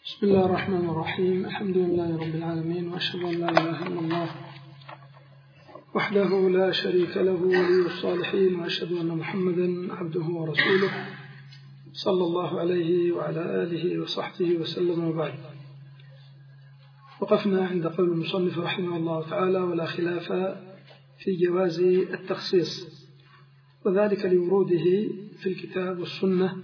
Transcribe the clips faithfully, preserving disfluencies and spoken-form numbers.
بسم الله الرحمن الرحيم. الحمد لله رب العالمين، وأشهد أن لا إله إلا الله وحده لا شريك له ولي الصالحين، وأشهد أن محمدا عبده ورسوله صلى الله عليه وعلى آله وصحبه وسلم. وبعد، وقفنا عند قول المصنف رحمه الله تعالى: ولا خلاف في جواز التخصيص، وذلك لوروده في الكتاب والسنة،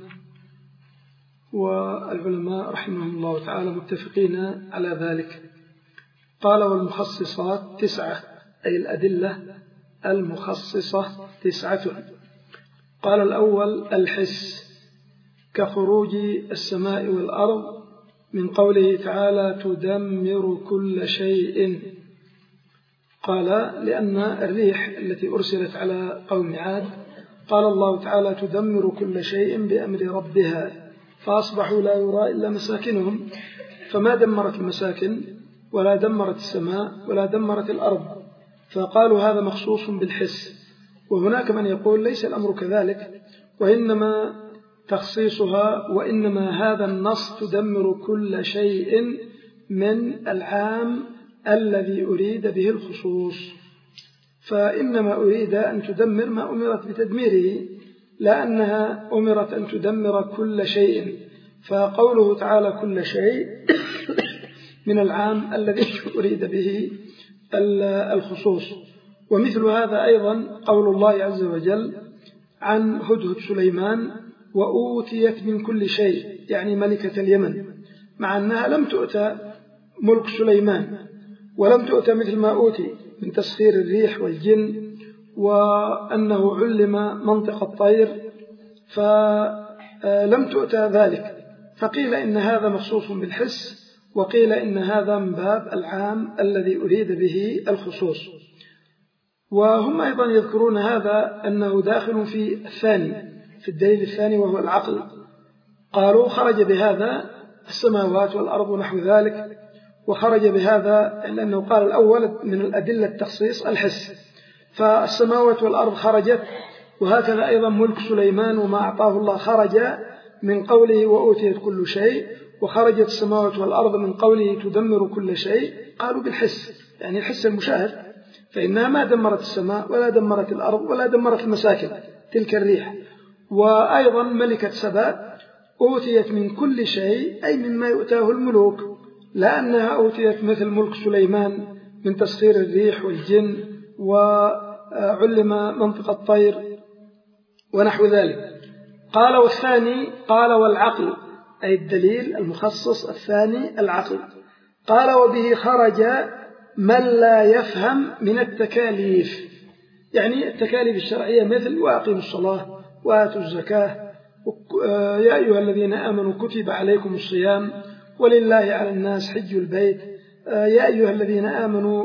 والعلماء رحمهم الله تعالى متفقين على ذلك. قال: والمخصصات تسعة، أي الأدلة المخصصة تسعة. قال: الأول الحس، كخروج السماء والأرض من قوله تعالى: تدمر كل شيء. قال: لأن الريح التي أرسلت على قوم عاد قال الله تعالى: تدمر كل شيء بأمر ربها، فأصبحوا لا يرى إلا مساكنهم، فما دمرت المساكن ولا دمرت السماء ولا دمرت الأرض، فقالوا هذا مخصوص بالحس. وهناك من يقول ليس الأمر كذلك، وإنما تخصيصها وإنما هذا النص تدمر كل شيء من العام الذي أريد به الخصوص، فإنما أريد أن تدمر ما أمرت بتدميره، لأنها أمرت أن تدمر كل شيء، فقوله تعالى كل شيء من العام الذي أريد به الخصوص. ومثل هذا أيضا قول الله عز وجل عن هدهد سليمان: وأوتيت من كل شيء، يعني ملكة اليمن، مع أنها لم تؤتى ملك سليمان، ولم تؤتى مثل ما أوتي من تسخير الريح والجن، وأنه علم منطق الطير، فلم تؤتى ذلك. فقيل إن هذا مخصوص بالحس، وقيل إن هذا من باب العام الذي أريد به الخصوص. وهم أيضا يذكرون هذا أنه داخل في الثاني، في الدليل الثاني وهو العقل. قالوا خرج بهذا السماوات والأرض ونحو ذلك، وخرج بهذا لأنه قال الأول من الأدلة التخصيص الحس، فالسماوات والأرض خرجت، وهكذا أيضا ملك سليمان وما أعطاه الله خرج من قوله وأوتيت كل شيء، وخرجت السماوات والأرض من قوله تدمر كل شيء. قالوا بالحس، يعني الحس المشاهد، فإنها ما دمرت السماء ولا دمرت الأرض ولا دمرت المساكن تلك الريح. وأيضا ملكة سبا أوتيت من كل شيء، أي مما يؤتاه الملوك، لأنها أوتيت مثل ملك سليمان من تسخير الريح والجن، وعلم منطق الطير ونحو ذلك. قال: والثاني، قال: والعقل، أي الدليل المخصص الثاني العقل. قال: وبه خرج من لا يفهم من التكاليف، يعني التكاليف الشرعية مثل وأقيموا الصلاة وآتوا الزكاة، يا أيها الذين آمنوا كتب عليكم الصيام، ولله على الناس حج البيت، يا أيها الذين آمنوا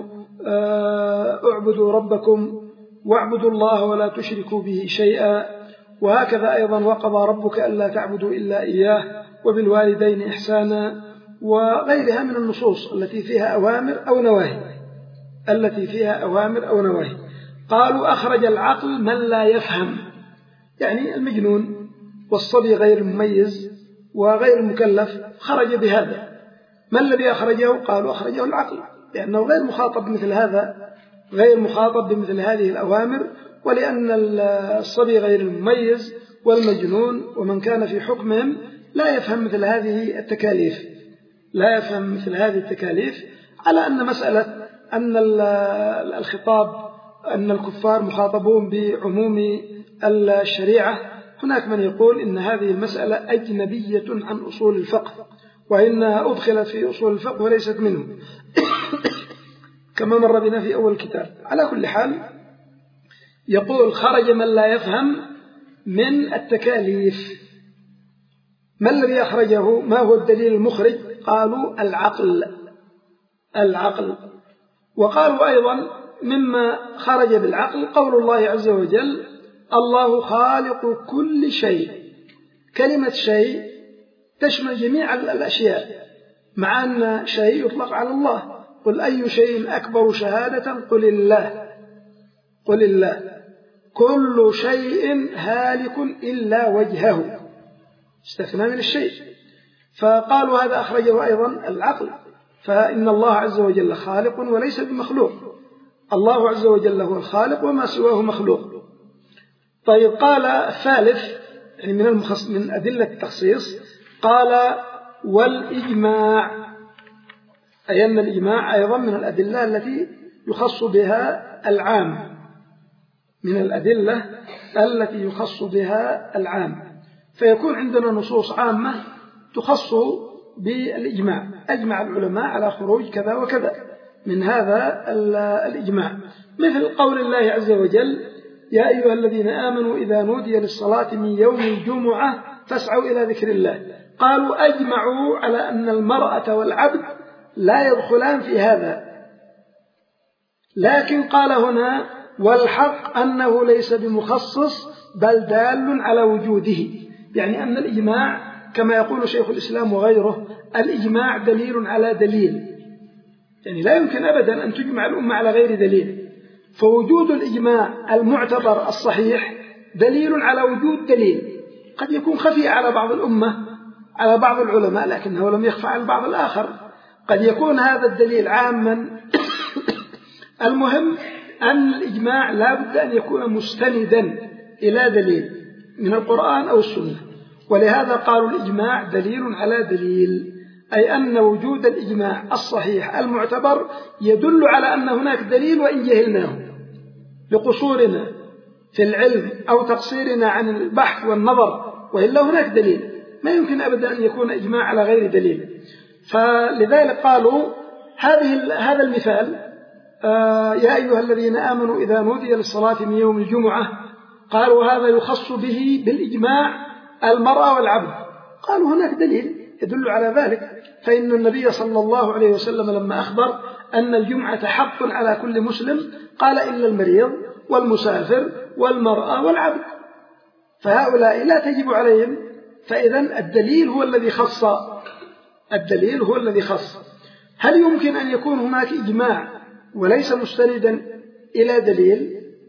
اعبدوا ربكم واعبدوا الله ولا تشركوا به شيئا. وهكذا أيضا وقضى ربك ألا تعبدوا إلا إياه وبالوالدين إحسانا، وغيرها من النصوص التي فيها أوامر أو نواهي التي فيها أوامر أو نواهي. قالوا أخرج العقل من لا يفهم، يعني المجنون والصبي غير المميز وغير المكلف خرج بهذا. ما الذي أخرجه؟ قالوا أخرجه العقل، لأنه غير مخاطب مثل هذا، غير مخاطب بمثل هذه الأوامر، ولأن الصبي غير المميز والمجنون ومن كان في حكمهم لا يفهم مثل هذه التكاليف، لا يفهم مثل هذه التكاليف، على أن مسألة أن الخطاب أن الكفار مخاطبون بعموم الشريعة. هناك من يقول إن هذه المسألة أجنبية عن أصول الفقه، وإنها أدخلت في أصول الفقه وليست منه كما مر بنا في أول الكتاب. على كل حال يقول خرج من لا يفهم من التكاليف. ما الذي أخرجه؟ ما هو الدليل المخرج؟ قالوا العقل، العقل. وقالوا أيضا مما خرج بالعقل قول الله عز وجل: الله خالق كل شيء. كلمة شيء تشمل جميع الأشياء، مع أن شيء يطلق على الله. قل أي شيء أكبر شهادة؟ قل الله، قل الله. كل شيء هالك إلا وجهه، استثناء من الشيء، فقالوا هذا أخرجه أيضا العقل، فإن الله عز وجل خالق وليس بمخلوق، الله عز وجل هو الخالق وما سواه مخلوق. طيب قال الثالث يعني من المخص من أدلة التخصيص، قال والإجماع، أي أن الإجماع أيضا من الأدلة التي يخص بها العام، من الأدلة التي يخص بها العام، فيكون عندنا نصوص عامة تخص بالإجماع، أجمع العلماء على خروج كذا وكذا، من هذا الإجماع، مثل قول الله عز وجل يا أيها الذين آمنوا إذا نودي للصلاة من يوم الجمعة فاسعوا إلى ذكر الله. قالوا أجمعوا على أن المرأة والعبد لا يدخلان في هذا، لكن قال هنا والحق أنه ليس بمخصص بل دال على وجوده، يعني أن الإجماع كما يقول شيخ الإسلام وغيره الإجماع دليل على دليل، يعني لا يمكن أبدا أن تجمع الأمة على غير دليل، فوجود الإجماع المعتبر الصحيح دليل على وجود دليل، قد يكون خفي على بعض الأمة على بعض العلماء لكنه لم يخفى على البعض الآخر، قد يكون هذا الدليل عاما. المهم أن الإجماع لا بد أن يكون مستندا إلى دليل من القرآن أو السنة، ولهذا قالوا الإجماع دليل على دليل، أي أن وجود الإجماع الصحيح المعتبر يدل على أن هناك دليل وإن جهلناه لقصورنا في العلم أو تقصيرنا عن البحث والنظر، وإلا هناك دليل، ما يمكن أبدا أن يكون إجماع على غير دليل. فلذلك قالوا هذه هذا المثال آه يا أيها الذين آمنوا إذا نودي للصلاة من يوم الجمعة، قالوا هذا يخص به بالإجماع المرأة والعبد، قالوا هناك دليل يدل على ذلك، فإن النبي صلى الله عليه وسلم لما أخبر أن الجمعة حق على كل مسلم قال إلا المريض والمسافر والمرأة والعبد، فهؤلاء لا تجب عليهم، فإذن الدليل هو الذي خص، الدليل هو الذي خص. هل يمكن أن يكون هناك إجماع وليس مستندا إلى دليل؟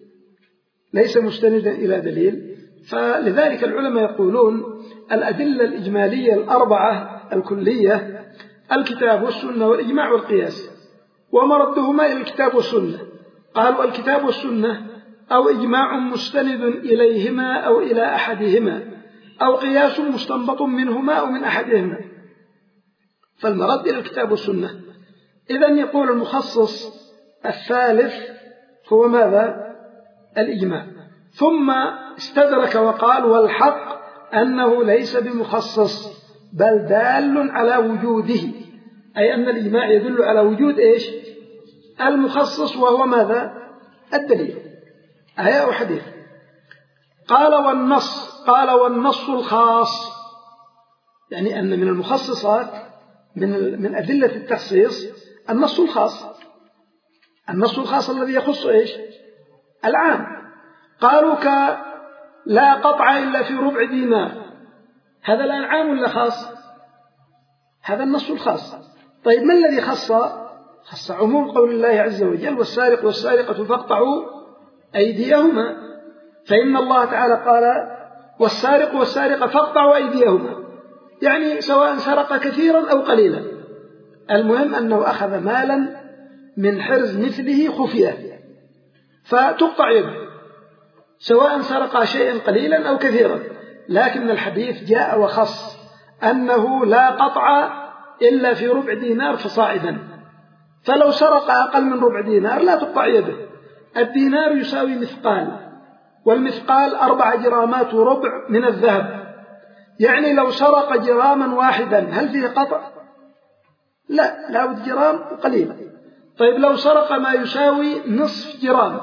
ليس مستندا إلى دليل. فلذلك العلماء يقولون الأدلة الإجمالية الأربعة الكلية الكتاب والسنة والإجماع والقياس، ومردهما إلى الكتاب والسنة، قالوا الكتاب والسنة أو إجماع مستند إليهما أو إلى أحدهما أو قياس مستنبط منهما أو من أحدهما، فالمرد إلى الكتاب والسنة. إذن يقول المخصص الثالث هو ماذا؟ الإجماع. ثم استدرك وقال والحق أنه ليس بمخصص بل دال على وجوده، أي أن الإجماع يدل على وجود إيش؟ المخصص، وهو ماذا؟ الدليل، آية أو حديث. قال والنص، قال والنص الخاص، يعني أن من المخصصات من من أدلة التخصيص النص الخاص، النص الخاص الذي يخص إيش؟ العام. قالوا ك لا قطع إلا في ربع دينار، هذا الآن عام ولا خاص؟ هذا النص الخاص. طيب ما الذي خص؟ خص عموم قول الله عز وجل والسارق والسارقة فاقطعوا أيديهما، فإن الله تعالى قال والسارق والسارقة فاقطعوا أيديهما، يعني سواء سرق كثيرا أو قليلا، المهم أنه أخذ مالا من حرز مثله خفية فتقطع يده، سواء سرق شيئا قليلا أو كثيرا. لكن الحديث جاء وخص أنه لا قطع إلا في ربع دينار فصاعدا، فلو سرق أقل من ربع دينار لا تقطع يده. الدينار يساوي مثقال، والمثقال أربع جرامات وربع من الذهب، يعني لو سرق جراما واحدا هل فيه قطع؟ لا، لا بد جرام قليل. طيب لو سرق ما يساوي نصف جرام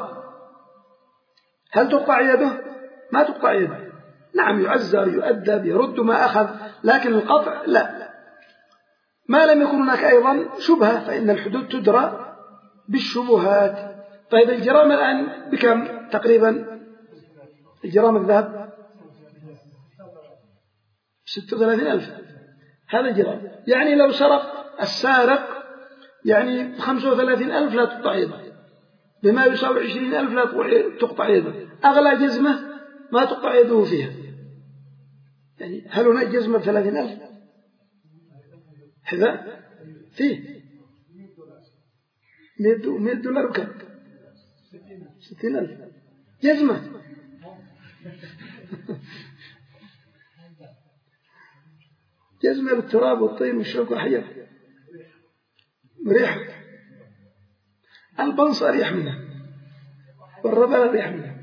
هل تقطع يده؟ ما تقطع يده، نعم يعزر يؤدب يرد ما أخذ، لكن القطع لا. ما لم يكن هناك أيضا شبهة، فإن الحدود تدرى بالشبهات. طيب الجرام الآن بكم تقريبا؟ الجرام الذهب ستة وثلاثين ألف، هذا الجرام، يعني لو سرق السارق يعني خمسة وثلاثين ألف لا تقطع يده، بما يساوي عشرين ألف لا تقطع يده، أغلى جزمة ما تقطع يده فيها. يعني هل هناك جزمة بثلاثين ألف؟ حذاء فيه مئة دولار بكم؟ ستين ألف. جزمة جزمة بالتراب والطين والشوك والحجر مريحة. البنص أريح منها والربا أريح منها.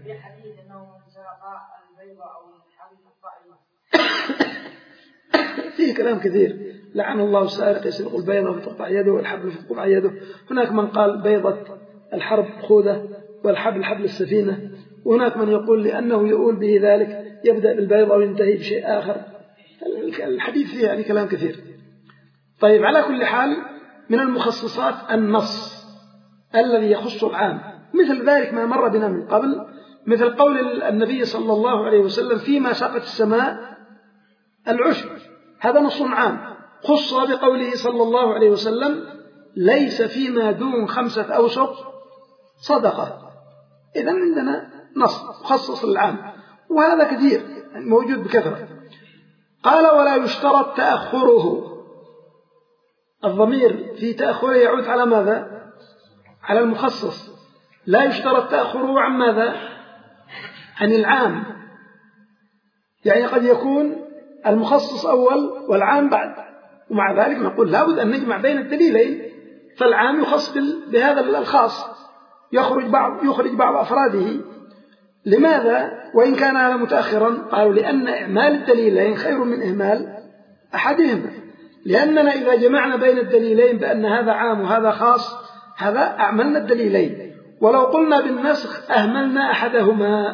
فيه كلام كثير. لعن الله السارق يسرق البيضة فتقطع يده والحبل فتقطع يده. هناك من قال بيضة الحرب خوذة والحبل حبل السفينة، وهناك من يقول لأنه يقول به ذلك يبدأ بالبيضة وينتهي بشيء آخر. الحديث فيه يعني كلام كثير. طيب، على كل حال من المخصصات النص الذي يخص العام، مثل ذلك ما مر بنا من قبل، مثل قول النبي صلى الله عليه وسلم فيما سقت السماء العشر، هذا نص عام خص بقوله صلى الله عليه وسلم ليس فيما دون خمسة أوسق صدقة. إذن عندنا نص مخصص للعام، وهذا كثير موجود بكثرة. قال ولا يشترط تأخره. الضمير في تأخره يعود على ماذا؟ على المخصص. لا يشترط تأخره عن ماذا؟ عن العام. يعني قد يكون المخصص أول والعام بعد، ومع ذلك نقول لابد أن نجمع بين الدليلين، فالعام يخص بهذا الخاص، يخرج بعض يخرج بعض أفراده. لماذا وإن كان هذا متأخرا؟ قالوا لأن إعمال الدليلين خير من إهمال أحدهما، لأننا إذا جمعنا بين الدليلين بأن هذا عام وهذا خاص هذا أعملنا الدليلين، ولو قلنا بالنسخ أهملنا أحدهما.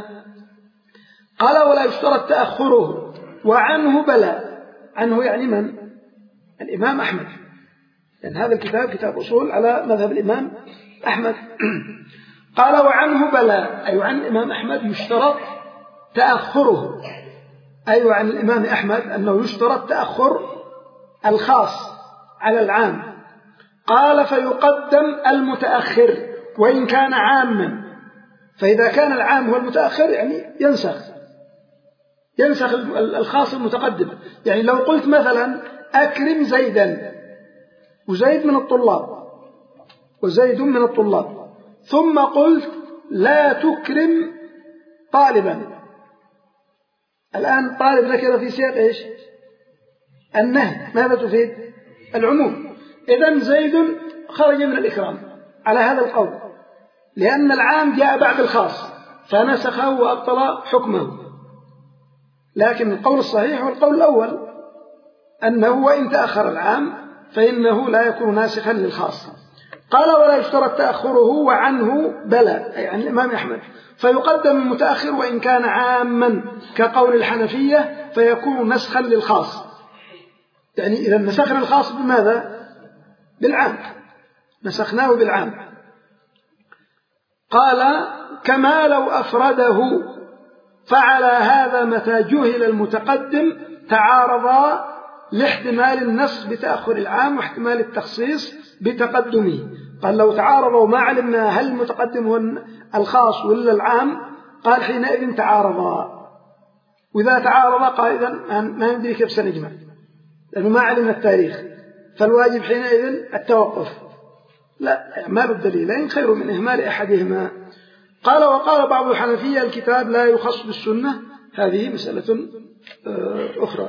قال ولا يشترط تأخره وعنه بلى. عنه يعني من؟ الإمام أحمد، لأن هذا الكتاب كتاب أصول على مذهب الإمام أحمد. قال وعنه بلى، أي عن الإمام أحمد يشترط تأخره، أي عن الإمام أحمد أنه يشترط تأخر الخاص على العام. قال فيقدم المتأخر وإن كان عاما. فإذا كان العام هو المتأخر يعني ينسخ ينسخ الخاص المتقدم. يعني لو قلت مثلا أكرم زيدا، وزيد من الطلاب وزيد من الطلاب، ثم قلت لا تكرم طالبا، الآن طالب نكرة في سياق إيش؟ النهي. ماذا تفيد؟ العموم. إذن زيد خرج من الإكرام على هذا القول، لأن العام جاء بعد الخاص فنسخه وأبطل حكمه. لكن القول الصحيح هو القول الأول، أنه وإن تأخر العام فإنه لا يكون ناسخا للخاص. قال ولا يشترط تأخره وعنه بلى، أي عن الإمام أحمد، فيقدم المتأخر وإن كان عاما كقول الحنفية فيكون نسخا للخاص. يعني إذا نسخنا الخاص بماذا؟ بالعام، نسخناه بالعام. قال كما لو أفرده، فعلى هذا متى جهل المتقدم تعارضا لاحتمال النسخ بتأخر العام واحتمال التخصيص بتقدمه. قال لو تعارضوا ما علمنا هل المتقدم هو الخاص ولا العام، قال حينئذ تعارضا. وإذا تعارضا قال إذن ما ندري كيف سنجمع، لأنه ما علمنا التاريخ، فالواجب حينئذ التوقف. لا، إعمال الدليلين خير من إهمال أحدهما. قال وقال بعض الحنفية الكتاب لا يخص بالسنة، هذه مسألة أخرى.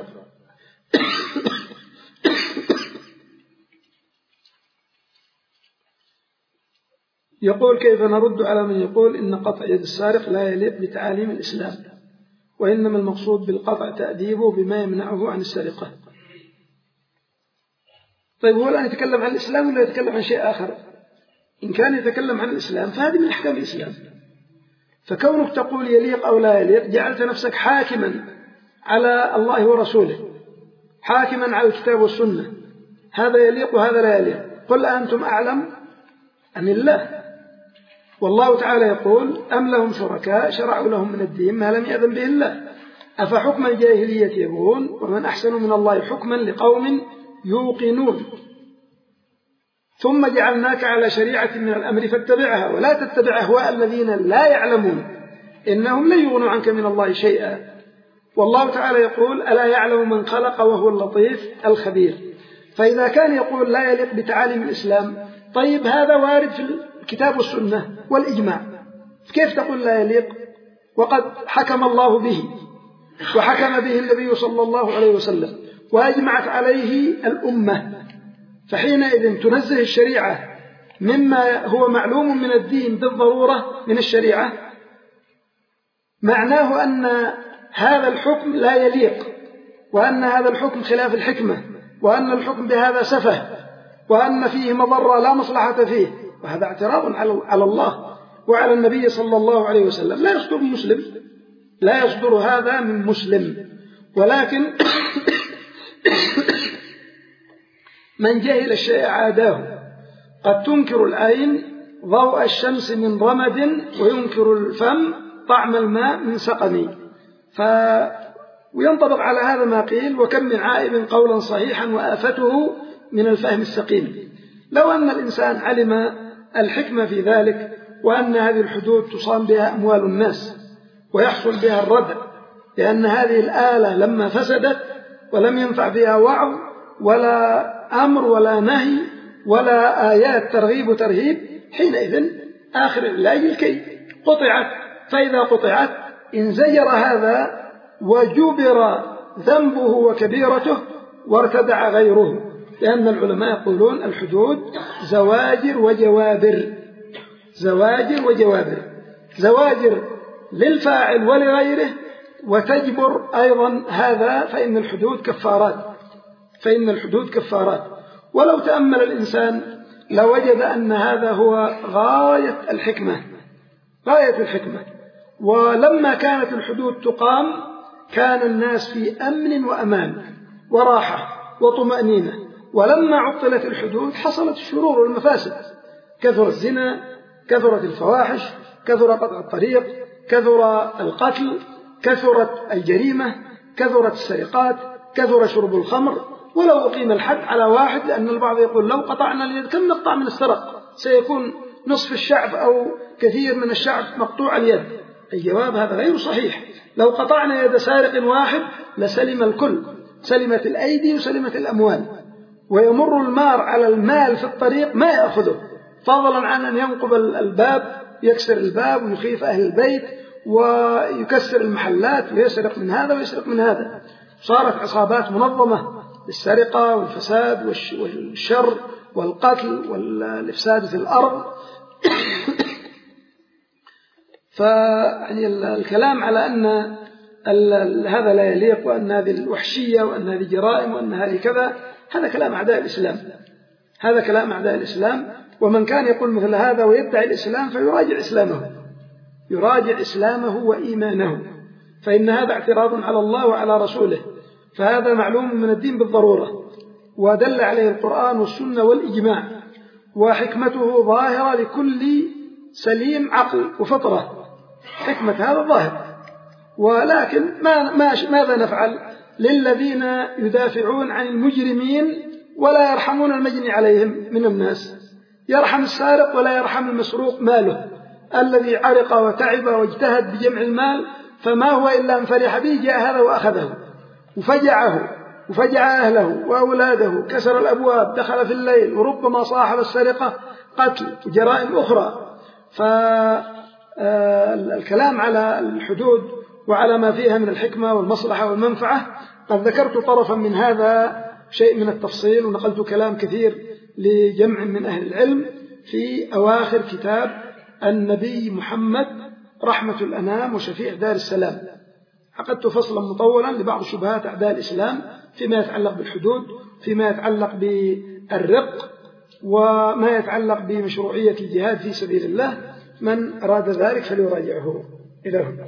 يقول كيف نرد على من يقول إن قطع يد السارق لا يليق بتعاليم الإسلام، وإنما المقصود بالقطع تأديبه بما يمنعه عن السرقة؟ طيب، هو الآن يتكلم عن الإسلام ولا يتكلم عن شيء آخر؟ إن كان يتكلم عن الإسلام فهذه من أحكام الإسلام، فكونك تقول يليق أو لا يليق جعلت نفسك حاكما على الله ورسوله، حاكما على الكتاب والسنة، هذا يليق وهذا لا يليق. قل أنتم أعلم أم الله؟ والله تعالى يقول أم لهم شركاء شرعوا لهم من الدين ما لم يأذن به الله أفحكم الجاهلية يبغون ومن أحسن من الله حكما لقوم يوقنون ثم جعلناك على شريعة من الأمر فاتبعها ولا تتبع أهواء الذين لا يعلمون إنهم لن يغنوا عنك من الله شيئا. والله تعالى يقول ألا يعلم من خلق وهو اللطيف الخبير. فإذا كان يقول لا يليق بتعاليم الإسلام، طيب هذا وارد في الكتاب والسنة والإجماع، كيف تقول لا يليق وقد حكم الله به وحكم به النبي صلى الله عليه وسلم وأجمعت عليه الأمة؟ فحينئذ تنزه الشريعة مما هو معلوم من الدين بالضرورة من الشريعة، معناه أن هذا الحكم لا يليق، وأن هذا الحكم خلاف الحكمة، وأن الحكم بهذا سفه، وأن فيه مضرة لا مصلحة فيه، وهذا اعتراض على الله وعلى النبي صلى الله عليه وسلم. لا يصدر مسلم، لا يصدر هذا من مسلم. ولكن من جهل الشيء عاداه، قد تنكر العين ضوء الشمس من رمد وينكر الفم طعم الماء من سقم. ف وينطبق على هذا ما قيل: وكم من عائب قولا صحيحا وآفته من الفهم السقيم. لو أن الإنسان علم الحكمة في ذلك، وأن هذه الحدود تصام بها أموال الناس ويحصل بها الردع، لأن هذه الآلة لما فسدت ولم ينفع فيها وعظ ولا أمر ولا نهي ولا آيات ترغيب وترهيب، حينئذ آخر العلاج الكي قطعت. فإذا قطعت انزجر هذا وجبر ذنبه وكبيرته وارتدع غيره، لأن العلماء يقولون الحدود زواجر وجوابر، زواجر وجوابر، زواجر للفاعل ولغيره، وتجبر أيضا هذا، فإن الحدود كفارات، فإن الحدود كفارات. ولو تأمل الإنسان لوجد أن هذا هو غاية الحكمة، غاية الحكمة. ولما كانت الحدود تقام كان الناس في أمن وأمان وراحة وطمأنينة، ولما عطلت الحدود حصلت الشرور والمفاسد، كثر الزنا، كثرت الفواحش، كثر قطع الطريق، كثر القتل، كثرت الجريمة، كثرت السرقات، كثر شرب الخمر. ولو أقيم الحد على واحد، لأن البعض يقول لو قطعنا اليد كم نقطع من السرق؟ سيكون نصف الشعب أو كثير من الشعب مقطوع اليد. الجواب هذا غير صحيح. لو قطعنا يد سارق واحد لسلم الكل، سلمت الأيدي وسلمت الأموال. ويمر المار على المال في الطريق ما يأخذه، فضلا عن أن ينقب الباب، يكسر الباب ويخيف أهل البيت ويكسر المحلات ويسرق من هذا ويسرق من هذا. صارت عصابات منظمة للسرقة والفساد والشر والقتل والإفساد في الأرض. فالكلام على أن هذا لا يليق، وأن هذه الوحشية، وأن هذه جرائم، وأن هذه كذا، هذا كلام أعداء الإسلام، هذا كلام أعداء الإسلام. ومن كان يقول مثل هذا ويدعي الإسلام فيراجع إسلامه، يراجع إسلامه وإيمانه، فإن هذا اعتراض على الله وعلى رسوله، فهذا معلوم من الدين بالضرورة، ودل عليه القرآن والسنة والإجماع، وحكمته ظاهرة لكل سليم عقل وفطرة، حكمة هذا ظاهر. ولكن ما ماذا نفعل للذين يدافعون عن المجرمين ولا يرحمون المجني عليهم من الناس؟ يرحم السارق ولا يرحم المسروق ماله، الذي عرق وتعب واجتهد بجمع المال، فما هو إلا أن فرح به جاء هذا وأخذه وفجعه وفجع أهله وأولاده، كسر الأبواب، دخل في الليل، وربما صاحب السرقة قتل وجرائم أخرى. فالكلام على الحدود وعلى ما فيها من الحكمة والمصلحة والمنفعة قد ذكرت طرفا من هذا، شيء من التفصيل، ونقلت كلام كثير لجمع من أهل العلم في أواخر كتاب النبي محمد رحمة الأنام وشفيع دار السلام. عقدت فصلا مطولا لبعض شبهات أعداء الإسلام فيما يتعلق بالحدود، فيما يتعلق بالرق، وما يتعلق بمشروعية الجهاد في سبيل الله. من أراد ذلك فليراجعه. إلى هنا.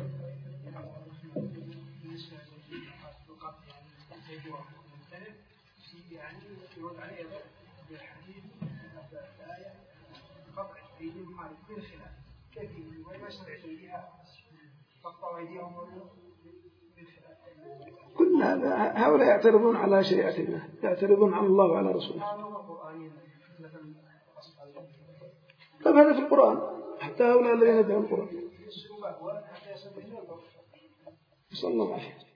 كل هذا هؤلاء يعترضون على شريعة الله، يعترضون على الله وعلى رسوله. طيب هذا في القرآن، حتى هؤلاء الذين يدعون القرآن. صلى الله عليه وسلم.